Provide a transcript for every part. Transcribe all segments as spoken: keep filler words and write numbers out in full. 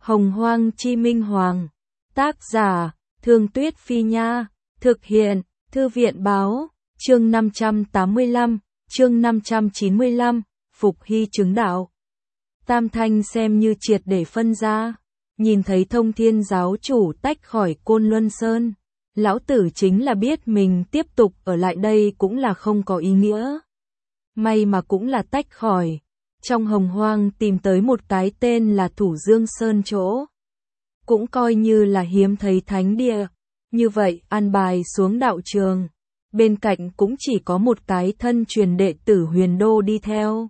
Hồng Hoang Chi Minh Hoàng. Tác giả, Thương Tuyết Phi Nha. Thực hiện, Thư viện Báo. Chương năm trăm tám mươi lăm, chương năm trăm chín mươi lăm, Phục Hy chứng đạo. Tam Thanh xem như triệt để phân ra. Nhìn thấy Thông Thiên giáo chủ tách khỏi Côn Luân Sơn. Lão tử chính là biết mình tiếp tục ở lại đây cũng là không có ý nghĩa. May mà cũng là tách khỏi. Trong Hồng Hoang tìm tới một cái tên là Thủ Dương Sơn chỗ. Cũng coi như là hiếm thấy thánh địa. Như vậy an bài xuống đạo trường. Bên cạnh cũng chỉ có một cái thân truyền đệ tử Huyền Đô đi theo.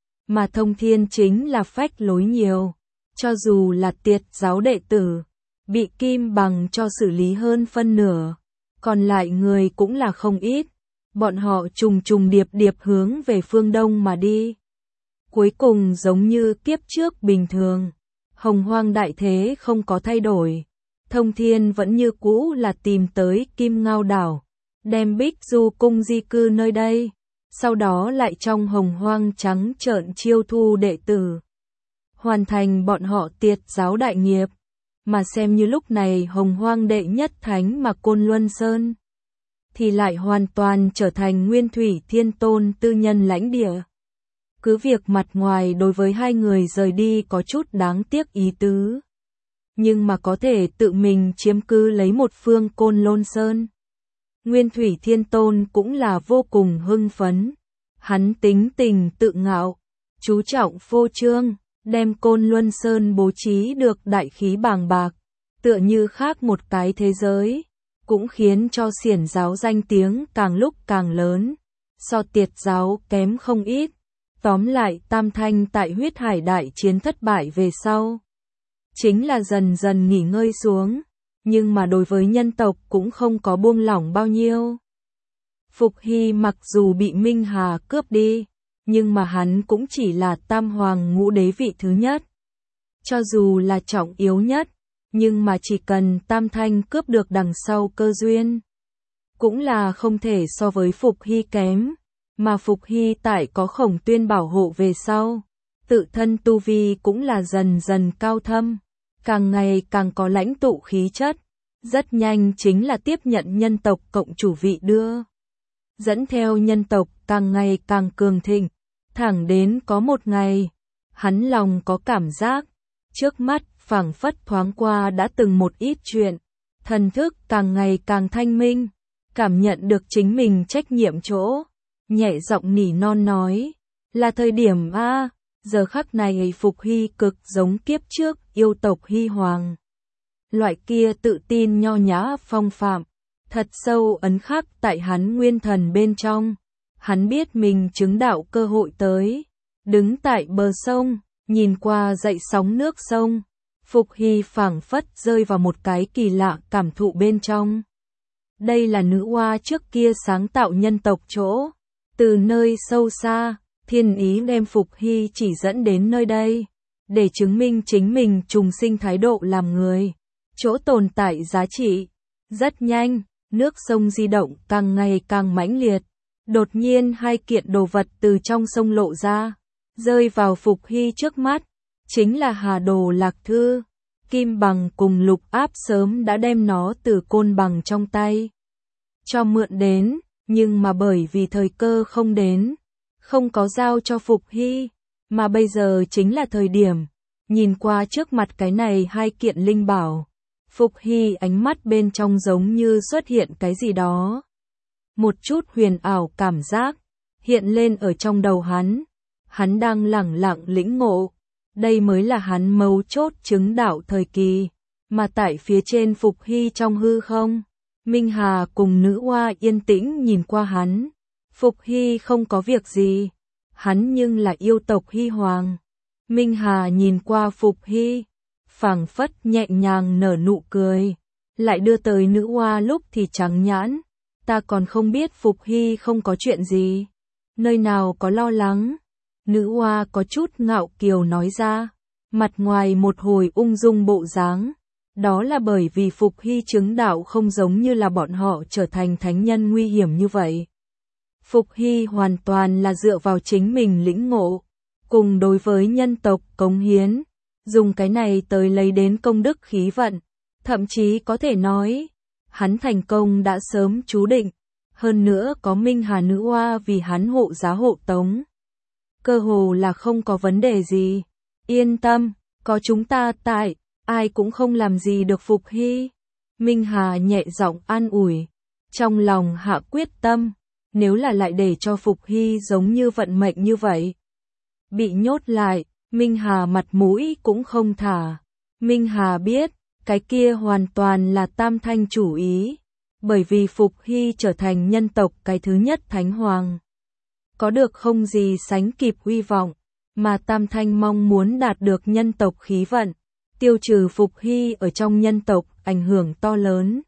Mà Thông Thiên chính là phách lối nhiều. Cho dù là Tiệt giáo đệ tử, bị Kim Bằng cho xử lý hơn phân nửa. Còn lại người cũng là không ít. Bọn họ trùng trùng điệp điệp hướng về phương Đông mà đi. Cuối cùng giống như kiếp trước bình thường. Hồng Hoang đại thế không có thay đổi. Thông Thiên vẫn như cũ là tìm tới Kim Ngao đảo. Đem Bích Du cung di cư nơi đây. Sau đó lại trong Hồng Hoang trắng trợn chiêu thu đệ tử. Hoàn thành bọn họ Tiệt giáo đại nghiệp. Mà xem như lúc này Hồng Hoang đệ nhất thánh mà Côn Luân Sơn. Thì lại hoàn toàn trở thành Nguyên Thủy Thiên Tôn tư nhân lãnh địa. Cứ việc mặt ngoài đối với hai người rời đi có chút đáng tiếc ý tứ. Nhưng mà có thể tự mình chiếm cứ lấy một phương Côn Lôn Sơn. Nguyên Thủy Thiên Tôn cũng là vô cùng hưng phấn. Hắn tính tình tự ngạo, chú trọng phô trương, đem Côn Luân Sơn bố trí được đại khí bàng bạc, tựa như khác một cái thế giới, cũng khiến cho Xiển giáo danh tiếng càng lúc càng lớn, so Tiệt giáo kém không ít. Tóm lại Tam Thanh tại huyết hải đại chiến thất bại về sau. Chính là dần dần nghỉ ngơi xuống, nhưng mà đối với nhân tộc cũng không có buông lỏng bao nhiêu. Phục Hy mặc dù bị Minh Hà cướp đi, nhưng mà hắn cũng chỉ là Tam Hoàng ngũ đế vị thứ nhất. Cho dù là trọng yếu nhất, nhưng mà chỉ cần Tam Thanh cướp được đằng sau cơ duyên, cũng là không thể so với Phục Hy kém. Mà Phục Hy tại có Khổng Tuyên bảo hộ về sau, tự thân tu vi cũng là dần dần cao thâm, càng ngày càng có lãnh tụ khí chất, rất nhanh chính là tiếp nhận nhân tộc cộng chủ vị đưa. Dẫn theo nhân tộc càng ngày càng cường thịnh, thẳng đến có một ngày, hắn lòng có cảm giác, trước mắt phảng phất thoáng qua đã từng một ít chuyện, thần thức càng ngày càng thanh minh, cảm nhận được chính mình trách nhiệm chỗ. Nhẹ giọng nỉ non nói, là thời điểm a, giờ khắc này Phục Hy cực giống kiếp trước yêu tộc Hy Hoàng. Loại kia tự tin nho nhã phong phạm, thật sâu ấn khắc tại hắn nguyên thần bên trong. Hắn biết mình chứng đạo cơ hội tới, đứng tại bờ sông, nhìn qua dậy sóng nước sông. Phục Hy phảng phất rơi vào một cái kỳ lạ cảm thụ bên trong. Đây là nữ oa trước kia sáng tạo nhân tộc chỗ. Từ nơi sâu xa, thiên ý đem Phục Hy chỉ dẫn đến nơi đây, để chứng minh chính mình trùng sinh thái độ làm người, chỗ tồn tại giá trị. Rất nhanh, nước sông di động càng ngày càng mãnh liệt, đột nhiên hai kiện đồ vật từ trong sông lộ ra, rơi vào Phục Hy trước mắt, chính là Hà Đồ Lạc Thư. Kim Bằng cùng Lục Áp sớm đã đem nó từ Côn Bằng trong tay cho mượn đến. Nhưng mà bởi vì thời cơ không đến, không có giao cho Phục Hy, mà bây giờ chính là thời điểm. Nhìn qua trước mặt cái này hai kiện linh bảo, Phục Hy ánh mắt bên trong giống như xuất hiện cái gì đó. Một chút huyền ảo cảm giác hiện lên ở trong đầu hắn. Hắn đang lẳng lặng lĩnh ngộ, đây mới là hắn mấu chốt chứng đạo thời kỳ, mà tại phía trên Phục Hy trong hư không. Minh Hà cùng nữ oa yên tĩnh nhìn qua hắn. Phục Hy không có việc gì. Hắn nhưng là yêu tộc Hy Hoàng. Minh Hà nhìn qua Phục Hy, phảng phất nhẹ nhàng nở nụ cười. Lại đưa tới nữ oa lúc thì trắng nhãn. Ta còn không biết Phục Hy không có chuyện gì. Nơi nào có lo lắng. Nữ oa có chút ngạo kiều nói ra. Mặt ngoài một hồi ung dung bộ dáng. Đó là bởi vì Phục Hy chứng đạo không giống như là bọn họ trở thành thánh nhân nguy hiểm như vậy. Phục Hy hoàn toàn là dựa vào chính mình lĩnh ngộ, cùng đối với nhân tộc cống hiến, dùng cái này tới lấy đến công đức khí vận, thậm chí có thể nói, hắn thành công đã sớm chú định, hơn nữa có Minh Hà nữ oa vì hắn hộ giá hộ tống. Cơ hồ là không có vấn đề gì, yên tâm, có chúng ta tại, ai cũng không làm gì được Phục Hy. Minh Hà nhẹ giọng an ủi, trong lòng hạ quyết tâm, nếu là lại để cho Phục Hy giống như vận mệnh như vậy. Bị nhốt lại, Minh Hà mặt mũi cũng không thả. Minh Hà biết, cái kia hoàn toàn là Tam Thanh chủ ý, bởi vì Phục Hy trở thành nhân tộc cái thứ nhất Thánh Hoàng. Có được không gì sánh kịp uy vọng, mà Tam Thanh mong muốn đạt được nhân tộc khí vận, tiêu trừ Phục Hy ở trong nhân tộc ảnh hưởng to lớn.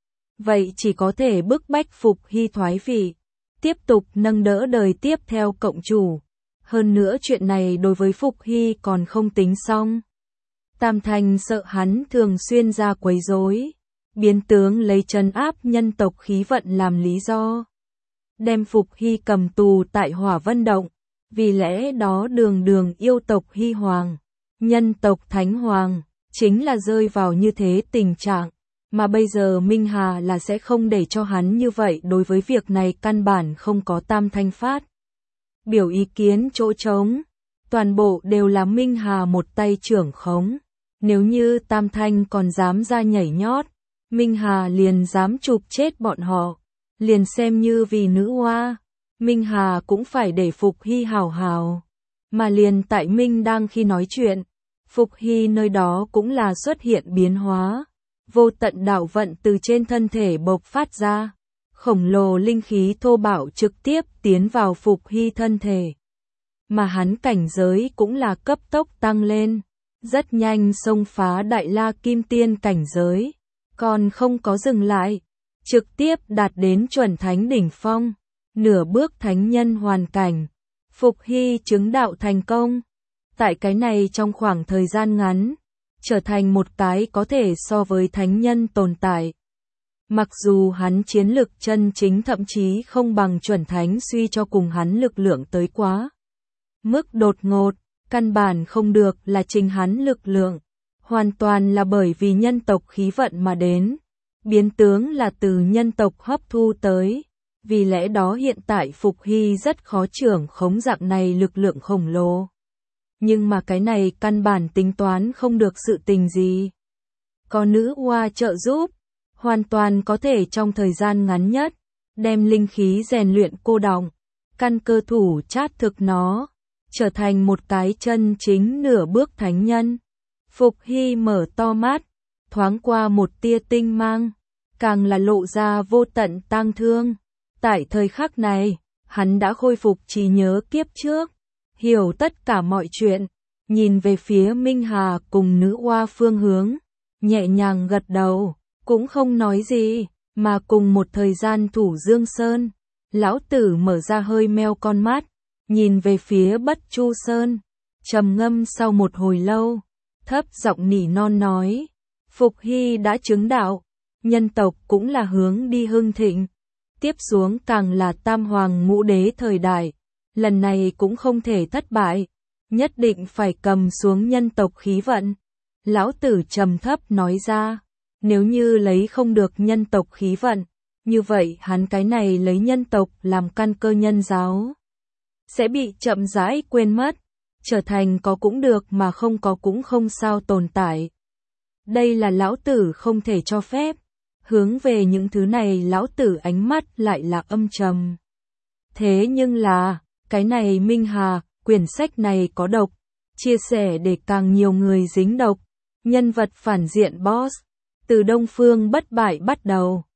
Vậy chỉ có thể bức bách Phục Hy thoái vị, tiếp tục nâng đỡ đời tiếp theo cộng chủ. Hơn nữa chuyện này đối với Phục Hy còn không tính xong. Tam Thanh sợ hắn thường xuyên ra quấy rối, biến tướng lấy trấn áp nhân tộc khí vận làm lý do, đem Phục Hy cầm tù tại Hỏa Vân Động, vì lẽ đó đường đường yêu tộc Hy Hoàng, nhân tộc Thánh Hoàng, chính là rơi vào như thế tình trạng, mà bây giờ Minh Hà là sẽ không để cho hắn như vậy. Đối với việc này căn bản không có Tam Thanh phát biểu ý kiến chỗ trống, toàn bộ đều là Minh Hà một tay trưởng khống. Nếu như Tam Thanh còn dám ra nhảy nhót, Minh Hà liền dám chụp chết bọn họ, liền xem như vì nữ oa, Minh Hà cũng phải để Phục Hy hào hào. Mà liền tại Minh đang khi nói chuyện, Phục Hy nơi đó cũng là xuất hiện biến hóa, vô tận đạo vận từ trên thân thể bộc phát ra, khổng lồ linh khí thô bạo trực tiếp tiến vào Phục Hy thân thể. Mà hắn cảnh giới cũng là cấp tốc tăng lên, rất nhanh xông phá Đại La Kim Tiên cảnh giới, còn không có dừng lại, trực tiếp đạt đến chuẩn thánh đỉnh phong, nửa bước thánh nhân hoàn cảnh. Phục Hy chứng đạo thành công, tại cái này trong khoảng thời gian ngắn, trở thành một cái có thể so với thánh nhân tồn tại. Mặc dù hắn chiến lực chân chính thậm chí không bằng chuẩn thánh suy cho cùng hắn lực lượng tới quá mức đột ngột, căn bản không được là trình hắn lực lượng, hoàn toàn là bởi vì nhân tộc khí vận mà đến, biến tướng là từ nhân tộc hấp thu tới, vì lẽ đó hiện tại Phục Hy rất khó trưởng khống dạng này lực lượng khổng lồ. Nhưng mà cái này căn bản tính toán không được sự tình gì. Có nữ oa trợ giúp, hoàn toàn có thể trong thời gian ngắn nhất, đem linh khí rèn luyện cô đọng, căn cơ thủ chát thực nó, trở thành một cái chân chính nửa bước thánh nhân. Phục Hy mở to mắt, thoáng qua một tia tinh mang, càng là lộ ra vô tận tang thương. Tại thời khắc này, hắn đã khôi phục trí nhớ kiếp trước, hiểu tất cả mọi chuyện, nhìn về phía Minh Hà cùng nữ oa phương hướng, nhẹ nhàng gật đầu, cũng không nói gì, mà cùng một thời gian Thủ Dương Sơn, lão tử mở ra hơi meo con mắt, nhìn về phía Bất Chu Sơn, trầm ngâm sau một hồi lâu, thấp giọng nỉ non nói, Phục Hy đã chứng đạo, nhân tộc cũng là hướng đi hưng thịnh, tiếp xuống càng là tam hoàng ngũ đế thời đại, lần này cũng không thể thất bại, nhất định phải cầm xuống nhân tộc khí vận. Lão tử trầm thấp nói ra, nếu như lấy không được nhân tộc khí vận, như vậy hắn cái này lấy nhân tộc làm căn cơ nhân giáo, sẽ bị chậm rãi quên mất, trở thành có cũng được mà không có cũng không sao tồn tại. Đây là lão tử không thể cho phép. Hướng về những thứ này lão tử ánh mắt lại là âm trầm. Thế nhưng là, cái này Minh Hà, quyển sách này có độc, chia sẻ để càng nhiều người dính độc, nhân vật phản diện boss, từ Đông Phương bất bại bắt đầu,